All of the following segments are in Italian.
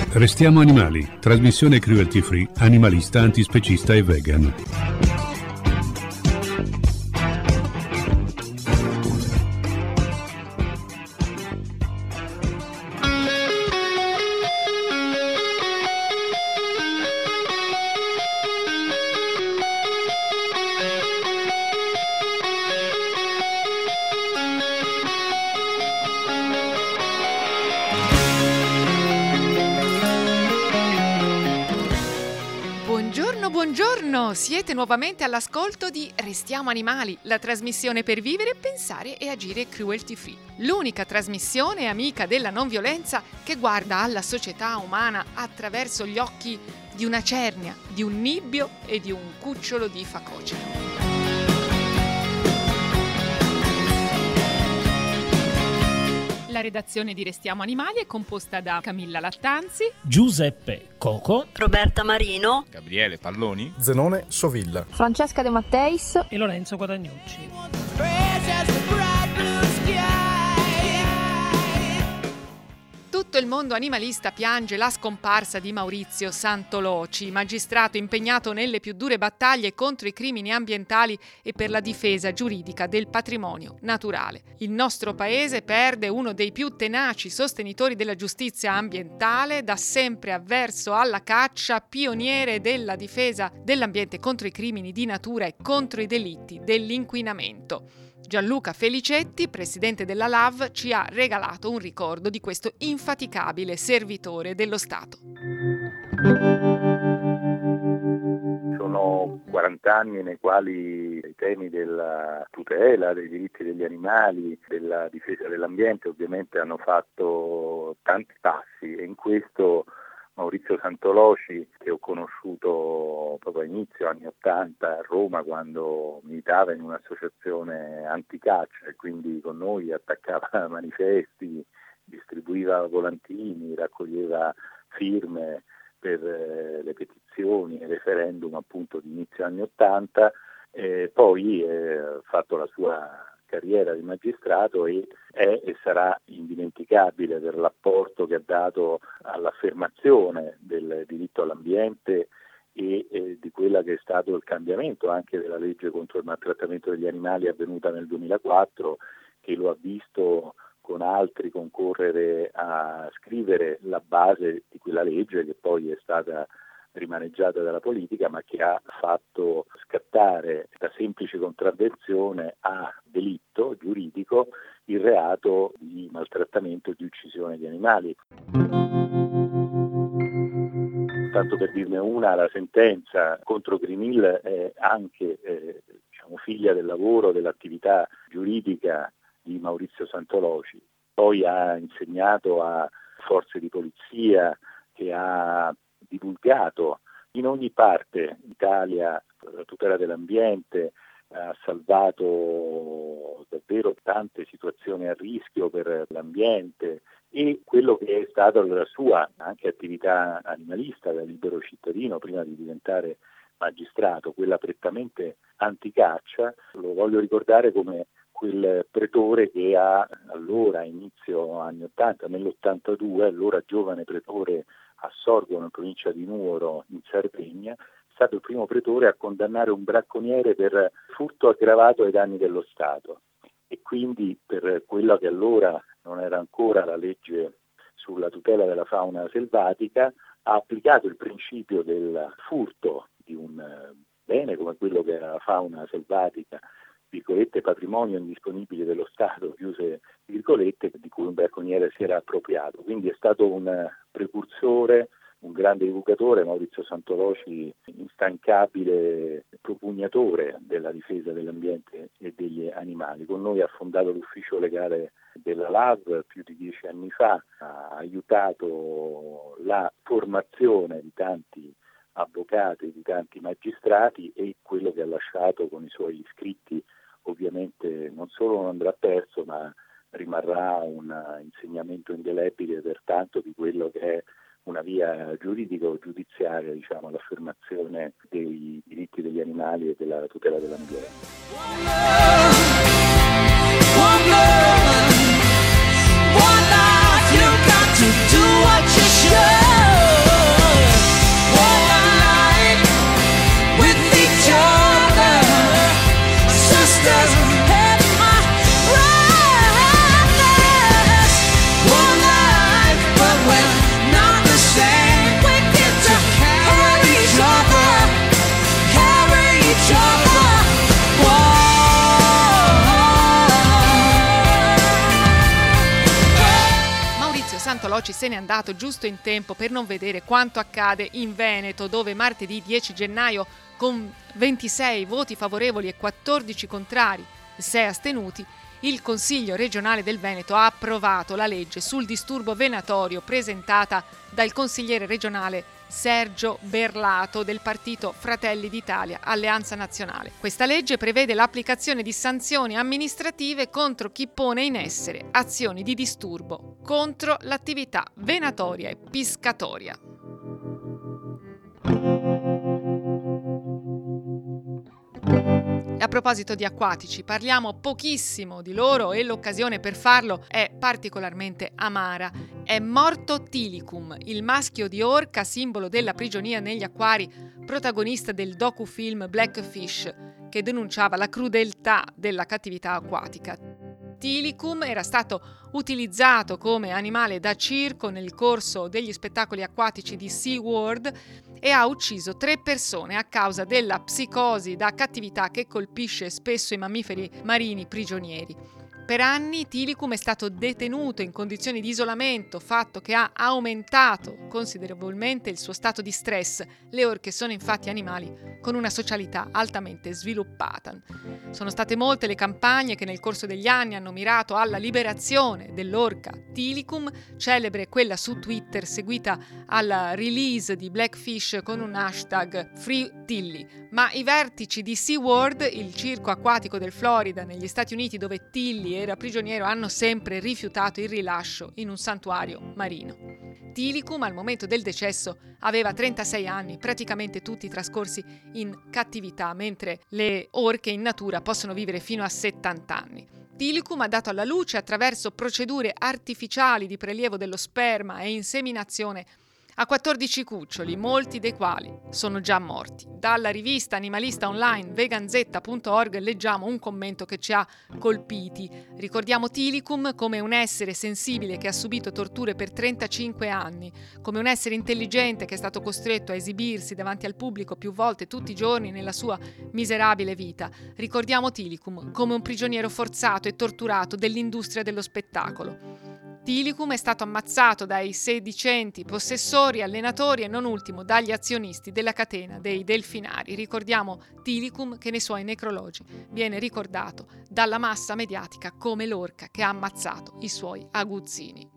Restiamo animali, trasmissione cruelty free, animalista, antispecista e vegan. Buongiorno, siete nuovamente all'ascolto di Restiamo Animali, la trasmissione per vivere, pensare e agire cruelty free. L'unica trasmissione amica della non violenza che guarda alla società umana attraverso gli occhi di una cernia, di un nibbio e di un cucciolo di facocero. La redazione di Restiamo Animali è composta da Camilla Lattanzi, Giuseppe Coco, Roberta Marino, Gabriele Palloni, Zenone Sovilla, Francesca De Matteis e Lorenzo Guadagnucci. Tutto il mondo animalista piange la scomparsa di Maurizio Santoloci, magistrato impegnato nelle più dure battaglie contro i crimini ambientali e per la difesa giuridica del patrimonio naturale. Il nostro paese perde uno dei più tenaci sostenitori della giustizia ambientale, da sempre avverso alla caccia, pioniere della difesa dell'ambiente contro i crimini di natura e contro i delitti dell'inquinamento. Gianluca Felicetti, presidente della LAV, ci ha regalato un ricordo di questo infaticabile servitore dello Stato. Sono 40 anni nei quali i temi della tutela dei diritti degli animali, della difesa dell'ambiente ovviamente hanno fatto tanti passi, e in questo Maurizio Santoloci, che ho conosciuto proprio all'inizio, anni 80, a Roma, quando militava in un'associazione anticaccia e quindi con noi attaccava manifesti, distribuiva volantini, raccoglieva firme per le petizioni e referendum appunto di inizio anni 80, poi ha fatto la sua carriera di magistrato e è e sarà indimenticabile per l'apporto che ha dato all'affermazione del diritto all'ambiente e di quella che è stato il cambiamento anche della legge contro il maltrattamento degli animali avvenuta nel 2004, che lo ha visto con altri concorrere a scrivere la base di quella legge che poi è stata rimaneggiata dalla politica, ma che ha fatto scattare da semplice contravvenzione a delitto giuridico il reato di maltrattamento e di uccisione di animali. Tanto per dirne una, la sentenza contro Greenhill è anche figlia del lavoro, dell'attività giuridica di Maurizio Santoloci. Poi ha insegnato a forze di polizia, che ha divulgato in ogni parte d'Italia la tutela dell'ambiente, ha salvato davvero tante situazioni a rischio per l'ambiente, e quello che è stata la sua anche attività animalista da libero cittadino prima di diventare magistrato, quella prettamente anticaccia, lo voglio ricordare come quel pretore che allora, inizio anni 80, nell'82, allora giovane pretore a Sorgono, in provincia di Nuoro, in Sardegna, è stato il primo pretore a condannare un bracconiere per furto aggravato ai danni dello Stato. E quindi per quella che allora non era ancora la legge sulla tutela della fauna selvatica, ha applicato il principio del furto di un bene come quello che era la fauna selvatica, virgolette, patrimonio indisponibile dello Stato, chiuse virgolette, di cui un bracconiere si era appropriato. Quindi è stato un precursore, un grande divulgatore, Maurizio Santoloci, instancabile propugnatore della difesa dell'ambiente e degli animali. Con noi ha fondato l'ufficio legale della LAV più di 10 anni fa, ha aiutato la formazione di tanti avvocati, di tanti magistrati, e quello che ha lasciato con i suoi scritti ovviamente non solo non andrà perso, ma rimarrà un insegnamento indelebile per tanto di quello che è una via giuridico-giudiziaria, all'affermazione dei diritti degli animali e della tutela dell'ambiente. One life, you got to do what you should. Santoloci se n'è andato giusto in tempo per non vedere quanto accade in Veneto, dove martedì 10 gennaio, con 26 voti favorevoli e 14 contrari e 6 astenuti, il Consiglio regionale del Veneto ha approvato la legge sul disturbo venatorio presentata dal consigliere regionale Sergio Berlato del partito Fratelli d'Italia Alleanza Nazionale. Questa legge prevede l'applicazione di sanzioni amministrative contro chi pone in essere azioni di disturbo contro l'attività venatoria e piscatoria. E a proposito di acquatici, parliamo pochissimo di loro e l'occasione per farlo è particolarmente amara. È morto Tilikum, il maschio di orca, simbolo della prigionia negli acquari, protagonista del docufilm Blackfish, che denunciava la crudeltà della cattività acquatica. Tilikum era stato utilizzato come animale da circo nel corso degli spettacoli acquatici di SeaWorld e ha ucciso 3 persone a causa della psicosi da cattività che colpisce spesso i mammiferi marini prigionieri. Per anni Tilikum è stato detenuto in condizioni di isolamento, fatto che ha aumentato considerevolmente il suo stato di stress. Le orche sono infatti animali con una socialità altamente sviluppata. Sono state molte le campagne che nel corso degli anni hanno mirato alla liberazione dell'orca Tilikum, celebre quella su Twitter seguita alla release di Blackfish con un hashtag FreeTilly. Ma i vertici di SeaWorld, il circo acquatico del Florida negli Stati Uniti dove Tilly era prigioniero, hanno sempre rifiutato il rilascio in un santuario marino. Tilikum al momento del decesso aveva 36 anni, praticamente tutti trascorsi in cattività, mentre le orche in natura possono vivere fino a 70 anni. Tilikum ha dato alla luce attraverso procedure artificiali di prelievo dello sperma e inseminazione a 14 cuccioli, molti dei quali sono già morti. Dalla rivista animalista online veganzetta.org leggiamo un commento che ci ha colpiti. Ricordiamo Tilikum come un essere sensibile che ha subito torture per 35 anni, come un essere intelligente che è stato costretto a esibirsi davanti al pubblico più volte tutti i giorni nella sua miserabile vita. Ricordiamo Tilikum come un prigioniero forzato e torturato dell'industria dello spettacolo. Tilikum è stato ammazzato dai sedicenti possessori, allenatori e non ultimo dagli azionisti della catena dei delfinari. Ricordiamo Tilikum che nei suoi necrologi viene ricordato dalla massa mediatica come l'orca che ha ammazzato i suoi aguzzini.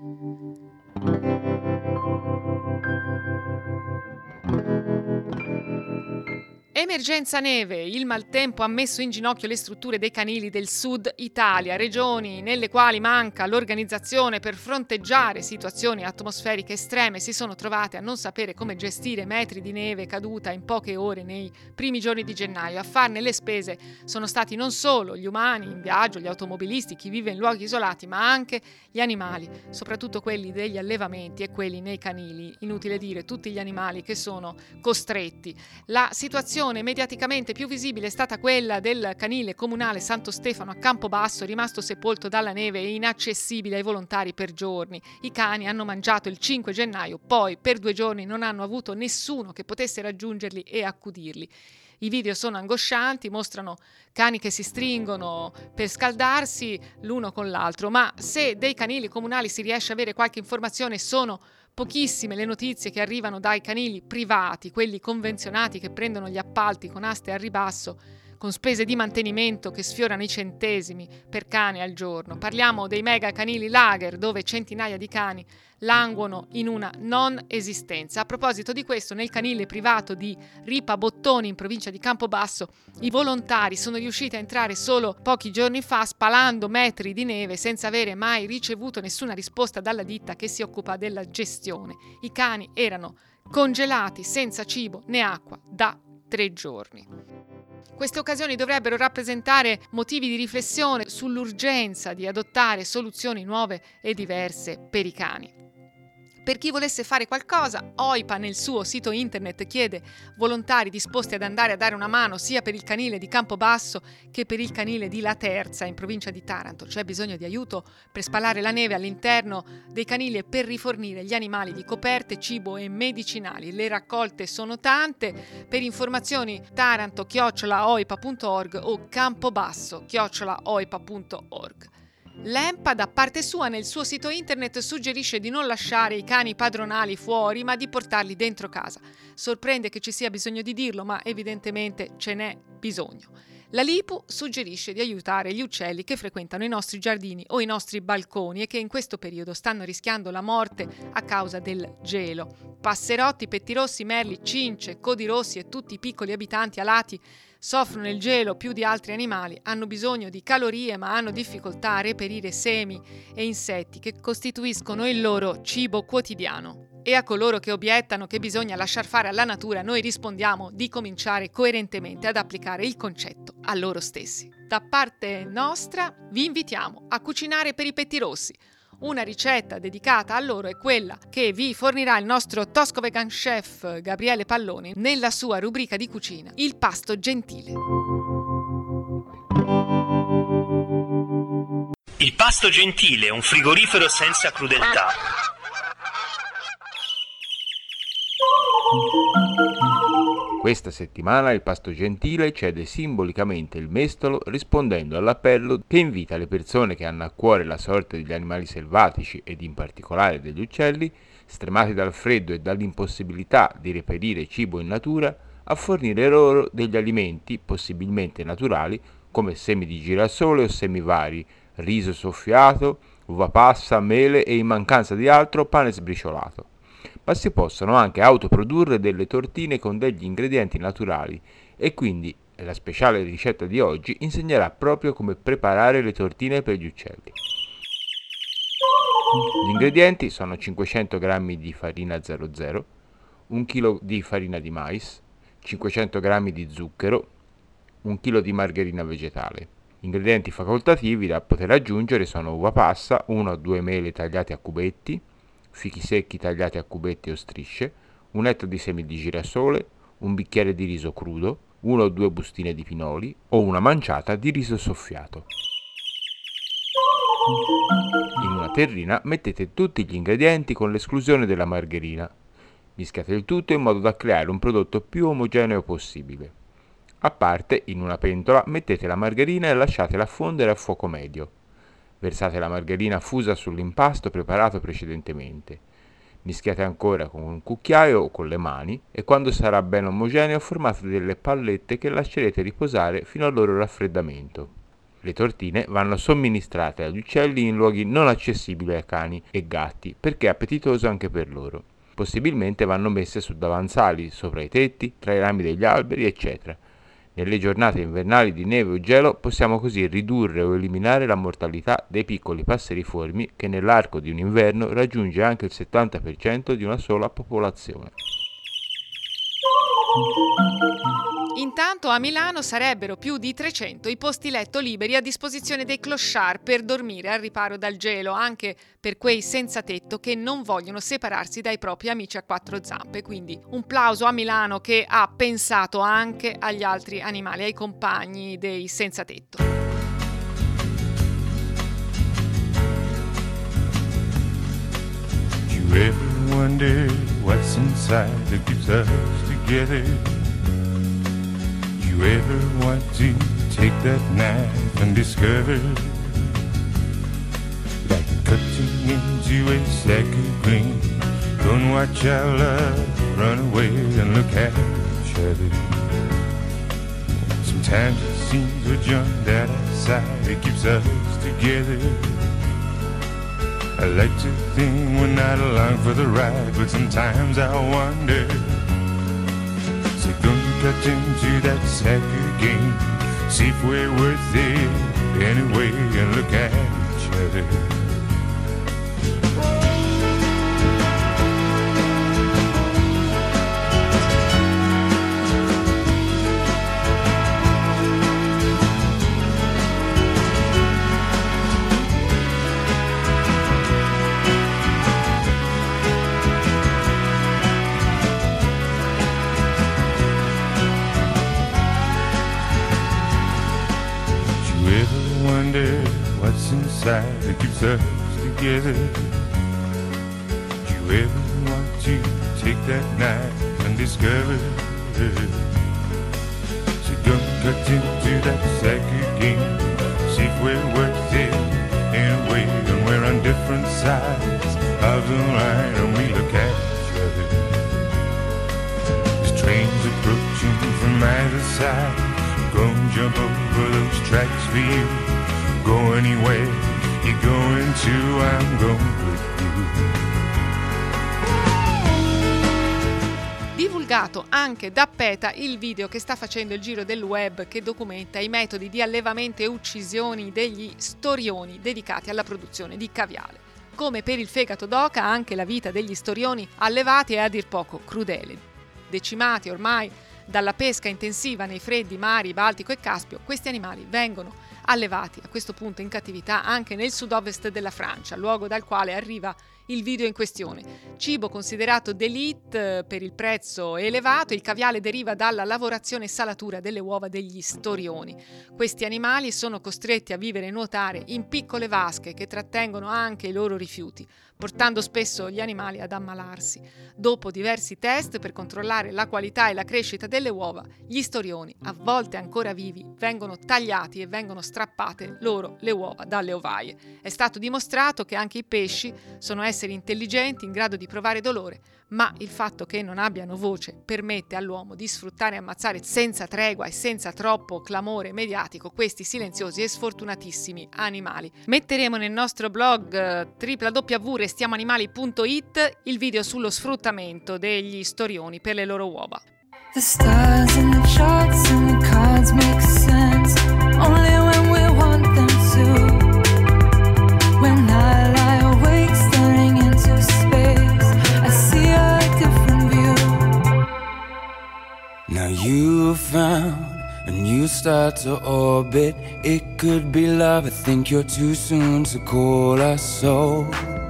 Emergenza neve. Il maltempo ha messo in ginocchio le strutture dei canili del sud Italia, regioni nelle quali manca l'organizzazione per fronteggiare situazioni atmosferiche estreme si sono trovate a non sapere come gestire metri di neve caduta in poche ore nei primi giorni di gennaio. A farne le spese sono stati non solo gli umani in viaggio, gli automobilisti, chi vive in luoghi isolati, ma anche gli animali, soprattutto quelli degli allevamenti e quelli nei canili. Inutile dire tutti gli animali che sono costretti. La situazione mediaticamente più visibile è stata quella del canile comunale Santo Stefano a Campobasso, rimasto sepolto dalla neve e inaccessibile ai volontari per giorni. I cani hanno mangiato il 5 gennaio, poi per 2 giorni non hanno avuto nessuno che potesse raggiungerli e accudirli. I video sono angoscianti, mostrano cani che si stringono per scaldarsi l'uno con l'altro, ma se dei canili comunali si riesce a avere qualche informazione sono pochissime le notizie che arrivano dai canili privati, quelli convenzionati che prendono gli appalti con aste al ribasso, con spese di mantenimento che sfiorano i centesimi per cane al giorno. Parliamo dei mega canili lager dove centinaia di cani languono in una non esistenza. A proposito di questo, nel canile privato di Ripa Bottoni in provincia di Campobasso, i volontari sono riusciti a entrare solo pochi giorni fa spalando metri di neve senza avere mai ricevuto nessuna risposta dalla ditta che si occupa della gestione. I cani erano congelati senza cibo né acqua da 3 giorni. Queste occasioni dovrebbero rappresentare motivi di riflessione sull'urgenza di adottare soluzioni nuove e diverse per i cani. Per chi volesse fare qualcosa, OIPA nel suo sito internet chiede volontari disposti ad andare a dare una mano sia per il canile di Campobasso che per il canile di La Terza in provincia di Taranto. C'è bisogno di aiuto per spalare la neve all'interno dei canili e per rifornire gli animali di coperte, cibo e medicinali. Le raccolte sono tante. Per informazioni taranto@oipa.org o campobasso@oipa.org. L'EMPA, da parte sua, nel suo sito internet suggerisce di non lasciare i cani padronali fuori, ma di portarli dentro casa. Sorprende che ci sia bisogno di dirlo, ma evidentemente ce n'è bisogno. La LIPU suggerisce di aiutare gli uccelli che frequentano i nostri giardini o i nostri balconi e che in questo periodo stanno rischiando la morte a causa del gelo. Passerotti, pettirossi, merli, cince, codirossi e tutti i piccoli abitanti alati soffrono il gelo più di altri animali, hanno bisogno di calorie ma hanno difficoltà a reperire semi e insetti che costituiscono il loro cibo quotidiano. E a coloro che obiettano che bisogna lasciar fare alla natura, noi rispondiamo di cominciare coerentemente ad applicare il concetto a loro stessi. Da parte nostra vi invitiamo a cucinare per i pettirossi. Una ricetta dedicata a loro è quella che vi fornirà il nostro Tosco Vegan Chef Gabriele Palloni nella sua rubrica di cucina, Il pasto gentile. Il pasto gentile, un frigorifero senza crudeltà. Questa settimana il pasto gentile cede simbolicamente il mestolo rispondendo all'appello che invita le persone che hanno a cuore la sorte degli animali selvatici ed in particolare degli uccelli, stremati dal freddo e dall'impossibilità di reperire cibo in natura, a fornire loro degli alimenti possibilmente naturali come semi di girasole o semi vari, riso soffiato, uva passa, mele e in mancanza di altro pane sbriciolato. Ma si possono anche autoprodurre delle tortine con degli ingredienti naturali e quindi la speciale ricetta di oggi insegnerà proprio come preparare le tortine per gli uccelli. Gli ingredienti sono 500 g di farina 00, 1 kg di farina di mais, 500 g di zucchero, 1 kg di margherina vegetale. Ingredienti facoltativi da poter aggiungere sono uva passa, 1 o 2 mele tagliate a cubetti, fichi secchi tagliati a cubetti o strisce, un etto di semi di girasole, un bicchiere di riso crudo, 1 o 2 bustine di pinoli o una manciata di riso soffiato. In una terrina mettete tutti gli ingredienti con l'esclusione della margherina. Mischiate il tutto in modo da creare un prodotto più omogeneo possibile. A parte, in una pentola mettete la margherina e lasciatela fondere a fuoco medio. Versate la margherina fusa sull'impasto preparato precedentemente. Mischiate ancora con un cucchiaio o con le mani e quando sarà ben omogeneo formate delle pallette che lascerete riposare fino al loro raffreddamento. Le tortine vanno somministrate agli uccelli in luoghi non accessibili ai cani e gatti perché è appetitoso anche per loro. Possibilmente vanno messe su davanzali, sopra i tetti, tra i rami degli alberi, eccetera. Nelle giornate invernali di neve o gelo possiamo così ridurre o eliminare la mortalità dei piccoli passeriformi che nell'arco di un inverno raggiunge anche il 70% di una sola popolazione. Intanto a Milano sarebbero più di 300 i posti letto liberi a disposizione dei clochard per dormire al riparo dal gelo, anche per quei senza tetto che non vogliono separarsi dai propri amici a quattro zampe. Quindi un plauso a Milano che ha pensato anche agli altri animali, ai compagni dei senza tetto. You ever wonder what's inside that keeps us together? You ever want to take that knife and discover like cutting into a sack of green? Don't watch our love run away and look at each other. Sometimes it seems we're joined at our side, it keeps us together. I like to think we're not along for the ride, but sometimes I wonder. So don't cut into that sack again. See if we're worth it anyway and look at each other. What's inside that keeps us together? Do you ever want to take that knife and discover? So don't cut into that sack again. See if we're worth it anyway, and we're on different sides of the line, and we look at each other. There's trains approaching from either side. Go and jump over those tracks for you. Go anywhere you're going to, I'm going with you. Divulgato anche da PETA il video che sta facendo il giro del web, che documenta i metodi di allevamento e uccisioni degli storioni dedicati alla produzione di caviale. Come per il fegato d'oca, anche la vita degli storioni allevati è a dir poco crudele. Decimati ormai dalla pesca intensiva nei freddi mari Baltico e Caspio, questi animali vengono allevati a questo punto in cattività anche nel sud-ovest della Francia, luogo dal quale arriva il video in questione. Cibo considerato d'élite per il prezzo elevato, il caviale deriva dalla lavorazione e salatura delle uova degli storioni. Questi animali sono costretti a vivere e nuotare in piccole vasche che trattengono anche i loro rifiuti, portando spesso gli animali ad ammalarsi. Dopo diversi test per controllare la qualità e la crescita delle uova, gli storioni, a volte ancora vivi, vengono tagliati e vengono strappate loro le uova dalle ovaie. È stato dimostrato che anche i pesci sono esseri intelligenti in grado di provare dolore, ma il fatto che non abbiano voce permette all'uomo di sfruttare e ammazzare senza tregua e senza troppo clamore mediatico questi silenziosi e sfortunatissimi animali. Metteremo nel nostro blog www.restiamoanimali.it il video sullo sfruttamento degli storioni per le loro uova. The stars and the charts and the cards make sense only when we want them to. When I lie awake staring into space, I see a different view. Now you found a new star to orbit. It could be love, I think you're too soon to call us so.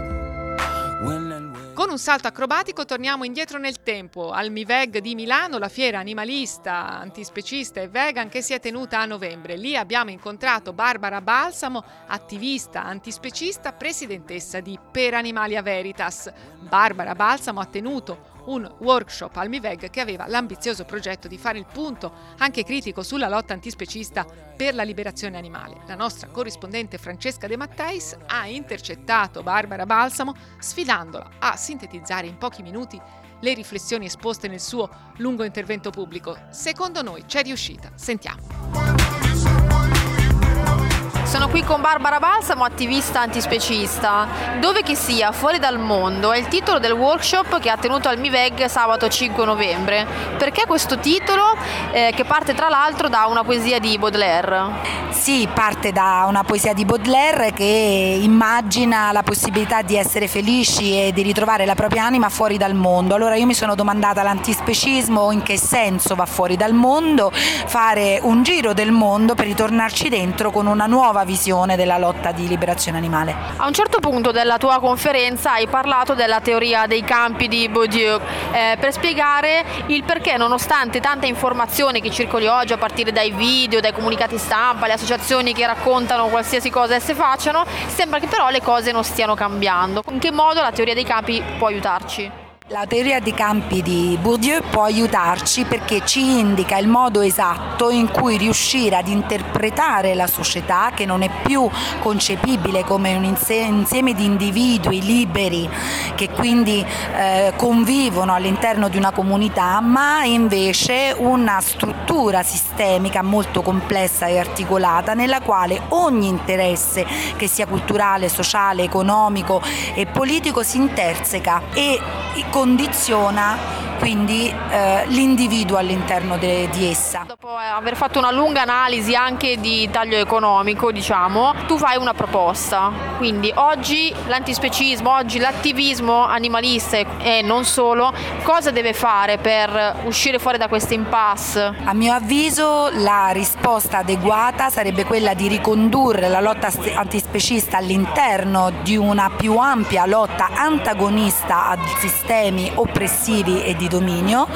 Con un salto acrobatico torniamo indietro nel tempo, al MIVEG di Milano, la fiera animalista, antispecista e vegan che si è tenuta a novembre. Lì abbiamo incontrato Barbara Balsamo, attivista antispecista, presidentessa di Per Animalia Veritas. Barbara Balsamo ha tenuto un workshop al MIVEG che aveva l'ambizioso progetto di fare il punto, anche critico, sulla lotta antispecista per la liberazione animale. La nostra corrispondente Francesca De Matteis ha intercettato Barbara Balsamo sfidandola a sintetizzare in pochi minuti le riflessioni esposte nel suo lungo intervento pubblico. Secondo noi c'è riuscita. Sentiamo. Sono qui con Barbara Balsamo, attivista antispecista. Dove che sia, fuori dal mondo, è il titolo del workshop che ha tenuto al MIVEG sabato 5 novembre. Perché questo titolo, che parte tra l'altro da una poesia di Baudelaire? Sì, parte da una poesia di Baudelaire che immagina la possibilità di essere felici e di ritrovare la propria anima fuori dal mondo. Allora io mi sono domandata, l'antispecismo in che senso va fuori dal mondo? Fare un giro del mondo per ritornarci dentro con una nuova visione della lotta di liberazione animale. A un certo punto della tua conferenza hai parlato della teoria dei campi di Bourdieu per spiegare il perché, nonostante tante informazioni che circoli oggi a partire dai video, dai comunicati stampa, le associazioni che raccontano qualsiasi cosa esse facciano, sembra che però le cose non stiano cambiando. In che modo la teoria dei campi può aiutarci? La teoria dei campi di Bourdieu può aiutarci perché ci indica il modo esatto in cui riuscire ad interpretare la società, che non è più concepibile come un insieme di individui liberi che quindi convivono all'interno di una comunità, ma invece una struttura sistemica molto complessa e articolata nella quale ogni interesse, che sia culturale, sociale, economico e politico, si interseca e condiziona quindi l'individuo all'interno di essa. Dopo aver fatto una lunga analisi anche di taglio economico, diciamo, tu fai una proposta. Quindi oggi l'antispecismo, oggi l'attivismo animalista e non solo, cosa deve fare per uscire fuori da questa impasse? A mio avviso la risposta adeguata sarebbe quella di ricondurre la lotta antispecista all'interno di una più ampia lotta antagonista a sistemi oppressivi e di dominio,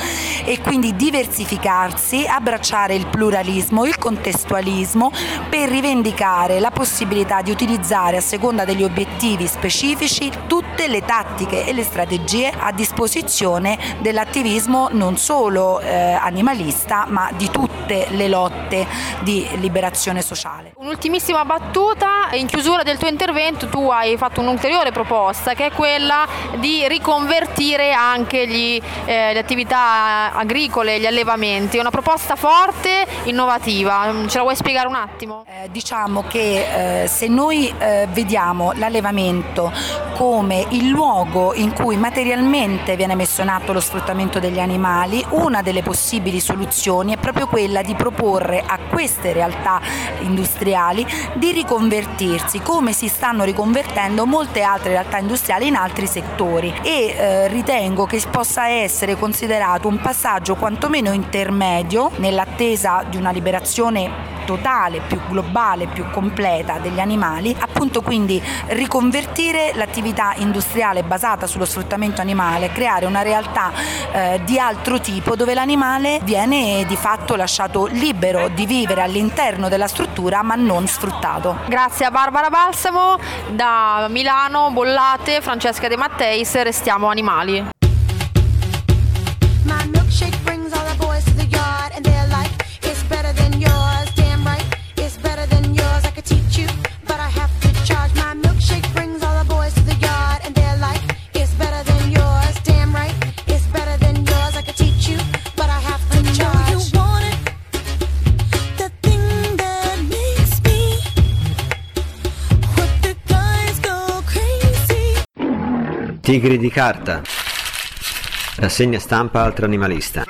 e quindi diversificarsi, abbracciare il pluralismo, il contestualismo per rivendicare la possibilità di utilizzare a seconda degli obiettivi specifici tutte le tattiche e le strategie a disposizione dell'attivismo non solo animalista ma di tutte le lotte di liberazione sociale. Un'ultimissima battuta, in chiusura del tuo intervento tu hai fatto un'ulteriore proposta che è quella di riconvertire anche le attività agricole, gli allevamenti. È una proposta forte, innovativa, ce la vuoi spiegare un attimo? Diciamo che se noi vediamo l'allevamento come il luogo in cui materialmente viene messo in atto lo sfruttamento degli animali, una delle possibili soluzioni è proprio quella di proporre a queste realtà industriali di riconvertirsi come si stanno riconvertendo molte altre realtà industriali in altri settori e ritengo che possa essere considerato un passaggio quantomeno intermedio nell'attesa di una liberazione totale, più globale, più completa degli animali, appunto quindi riconvertire l'attività industriale basata sullo sfruttamento animale, creare una realtà di altro tipo dove l'animale viene di fatto lasciato libero di vivere all'interno della struttura ma non sfruttato. Grazie a Barbara Balsamo, da Milano, Bollate, Francesca De Matteis, Restiamo Animali. My milkshake brings all the boys to the yard and they're like, it's better than yours, damn right, it's better than yours, I could teach you, but I have to charge. My milkshake brings all the boys to the yard and they're like, it's better than yours, damn right, it's better than yours, I could teach you, but I have to charge. You want it, the thing that makes me, what the guys go crazy. Tigri di carta. Rassegna stampa Altro Animalista.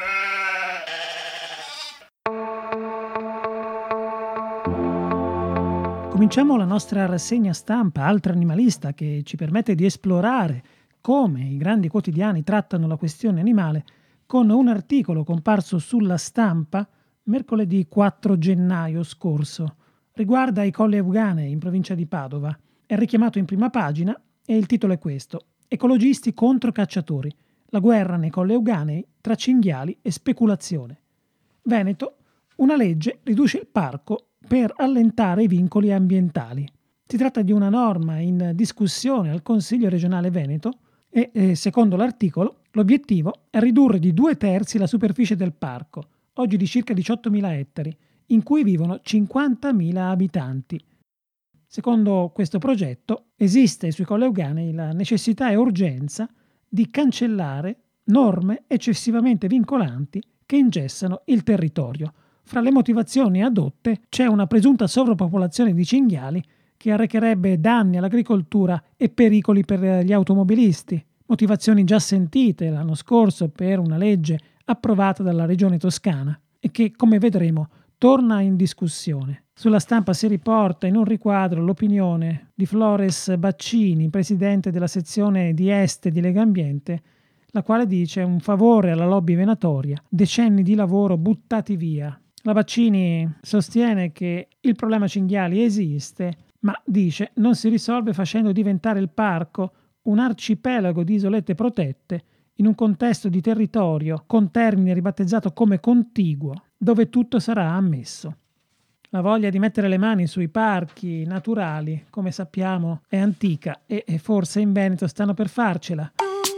Cominciamo la nostra rassegna stampa Altro Animalista, che ci permette di esplorare come i grandi quotidiani trattano la questione animale, con un articolo comparso sulla Stampa mercoledì 4 gennaio scorso. Riguarda i Colli Euganei in provincia di Padova. È richiamato in prima pagina e il titolo è questo: Ecologisti contro cacciatori. La guerra nei Colli Euganei tra cinghiali e speculazione. Veneto, una legge riduce il parco per allentare i vincoli ambientali. Si tratta di una norma in discussione al Consiglio regionale Veneto e, secondo l'articolo, l'obiettivo è ridurre di 2/3 la superficie del parco, oggi di circa 18.000 ettari, in cui vivono 50.000 abitanti. Secondo questo progetto, esiste sui Colli Euganei la necessità e urgenza di cancellare norme eccessivamente vincolanti che ingessano il territorio. Fra le motivazioni adotte c'è una presunta sovrappopolazione di cinghiali che arrecherebbe danni all'agricoltura e pericoli per gli automobilisti. Motivazioni già sentite l'anno scorso per una legge approvata dalla Regione Toscana e che, come vedremo, torna in discussione. Sulla Stampa si riporta in un riquadro l'opinione di Flores Baccini, presidente della sezione di Este di Lega Ambiente, la quale dice un favore alla lobby venatoria, decenni di lavoro buttati via. La Baccini sostiene che il problema cinghiali esiste, ma dice non si risolve facendo diventare il parco un arcipelago di isolette protette in un contesto di territorio con termine ribattezzato come contiguo, dove tutto sarà ammesso. La voglia di mettere le mani sui parchi naturali, come sappiamo, è antica e forse in Veneto stanno per farcela.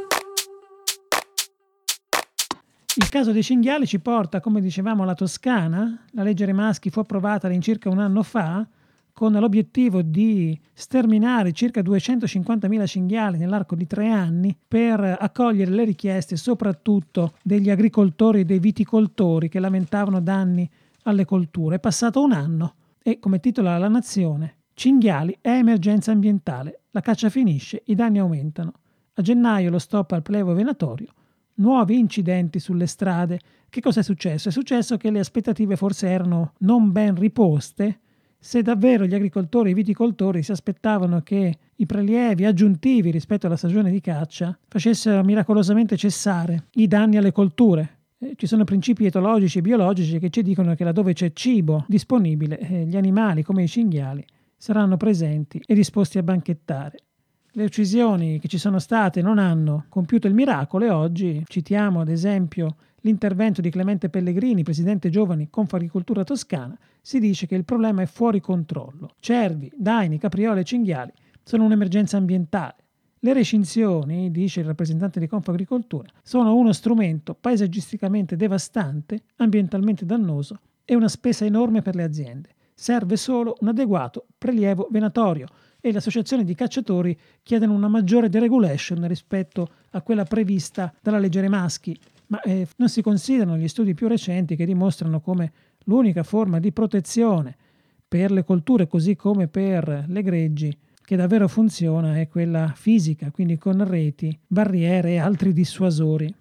Il caso dei cinghiali ci porta, come dicevamo, alla Toscana. La legge Remaschi fu approvata all'incirca un anno fa con l'obiettivo di sterminare circa 250.000 cinghiali nell'arco di 3 anni per accogliere le richieste soprattutto degli agricoltori e dei viticoltori che lamentavano danni alle colture. È passato un anno e, come titola La Nazione, cinghiali è emergenza ambientale, la caccia finisce, i danni aumentano. A gennaio lo stop al plevo venatorio, nuovi incidenti sulle strade. Che cosa è successo? È successo che le aspettative forse erano non ben riposte. Se davvero gli agricoltori e i viticoltori si aspettavano che i prelievi aggiuntivi rispetto alla stagione di caccia facessero miracolosamente cessare i danni alle colture. Ci sono principi etologici e biologici che ci dicono che laddove c'è cibo disponibile, gli animali come i cinghiali saranno presenti e disposti a banchettare. Le uccisioni che ci sono state non hanno compiuto il miracolo e oggi citiamo ad esempio l'intervento di Clemente Pellegrini, presidente Giovani Confagricoltura Toscana, si dice che il problema è fuori controllo. Cervi, daini, capriole e cinghiali sono un'emergenza ambientale. Le recinzioni, dice il rappresentante di Confagricoltura, sono uno strumento paesaggisticamente devastante, ambientalmente dannoso e una spesa enorme per le aziende. Serve solo un adeguato prelievo venatorio e le associazioni di cacciatori chiedono una maggiore deregulation rispetto a quella prevista dalla legge Remaschi, ma non si considerano gli studi più recenti che dimostrano come l'unica forma di protezione per le colture così come per le greggi che davvero funziona è quella fisica, quindi con reti, barriere e altri dissuasori.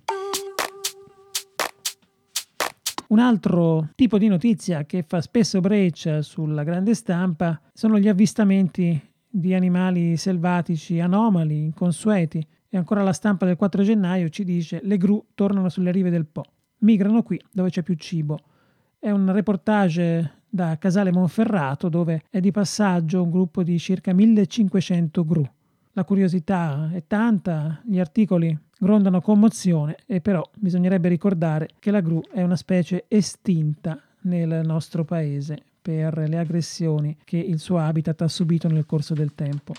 Un altro tipo di notizia che fa spesso breccia sulla grande stampa sono gli avvistamenti di animali selvatici anomali, inconsueti. E ancora la stampa del 4 gennaio ci dice: le gru tornano sulle rive del Po, migrano qui dove c'è più cibo. È un reportage da Casale Monferrato dove è di passaggio un gruppo di circa 1500 gru. La curiosità è tanta, gli articoli grondano commozione e però bisognerebbe ricordare che la gru è una specie estinta nel nostro paese per le aggressioni che il suo habitat ha subito nel corso del tempo.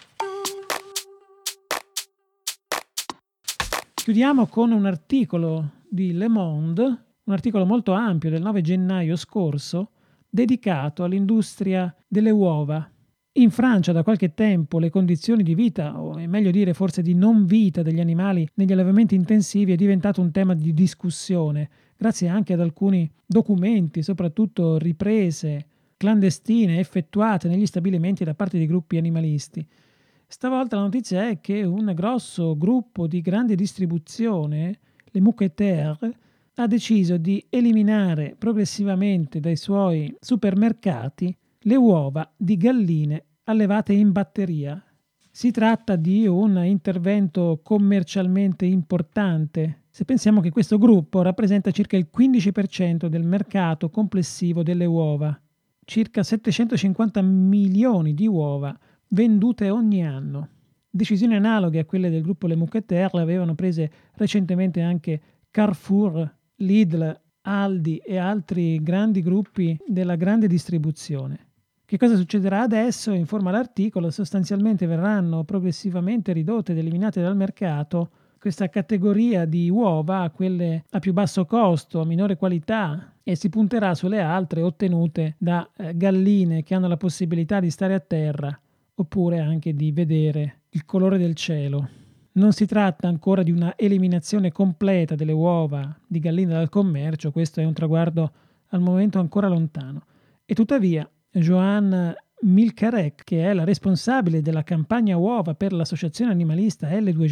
Chiudiamo con un articolo di Le Monde, un articolo molto ampio del 9 gennaio scorso, dedicato all'industria delle uova. In Francia da qualche tempo le condizioni di vita, o è meglio dire forse di non vita degli animali negli allevamenti intensivi è diventato un tema di discussione, grazie anche ad alcuni documenti, soprattutto riprese clandestine effettuate negli stabilimenti da parte di gruppi animalisti. Stavolta la notizia è che un grosso gruppo di grande distribuzione, le Mousquetaires, ha deciso di eliminare progressivamente dai suoi supermercati le uova di galline allevate in batteria. Si tratta di un intervento commercialmente importante, se pensiamo che questo gruppo rappresenta circa il 15% del mercato complessivo delle uova, circa 750 milioni di uova vendute ogni anno. Decisioni analoghe a quelle del gruppo Le Mousquetaires le avevano prese recentemente anche Carrefour, Lidl, Aldi e altri grandi gruppi della grande distribuzione. Che cosa succederà adesso? Informa l'articolo, sostanzialmente verranno progressivamente ridotte ed eliminate dal mercato questa categoria di uova, quelle a più basso costo, a minore qualità, e si punterà sulle altre ottenute da galline che hanno la possibilità di stare a terra oppure anche di vedere il colore del cielo. Non si tratta ancora di una eliminazione completa delle uova di gallina dal commercio, questo è un traguardo al momento ancora lontano. E tuttavia Joanne Milcarek, che è la responsabile della campagna uova per l'associazione animalista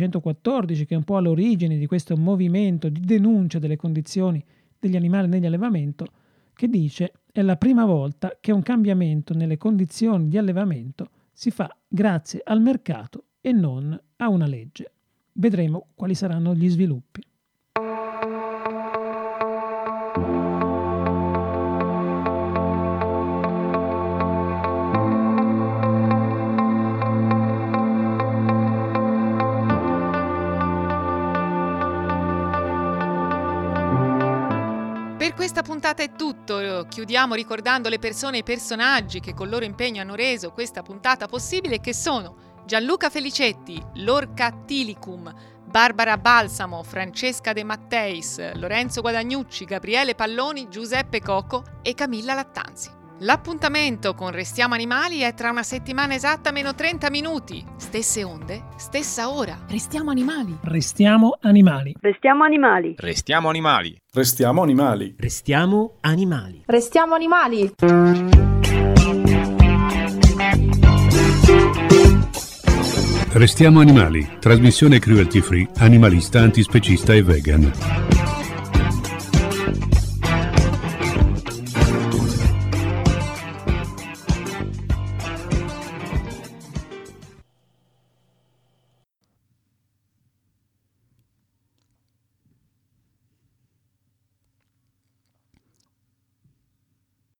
L214, che è un po' all'origine di questo movimento di denuncia delle condizioni degli animali negli allevamenti, che dice: è la prima volta che un cambiamento nelle condizioni di allevamento si fa grazie al mercato e non a una legge. Vedremo quali saranno gli sviluppi. Per questa puntata è tutto, chiudiamo ricordando le persone e i personaggi che con il loro impegno hanno reso questa puntata possibile, che sono Gianluca Felicetti, Lorca Tilicum, Barbara Balsamo, Francesca De Matteis, Lorenzo Guadagnucci, Gabriele Palloni, Giuseppe Cocco e Camilla Lattanzi. L'appuntamento con Restiamo Animali è tra una settimana esatta meno 30 minuti. Stesse onde, stessa ora. Restiamo animali. Restiamo animali. Restiamo animali. Restiamo animali. Restiamo animali. Restiamo animali. Restiamo animali. Restiamo animali, trasmissione cruelty free, animalista, antispecista e vegan.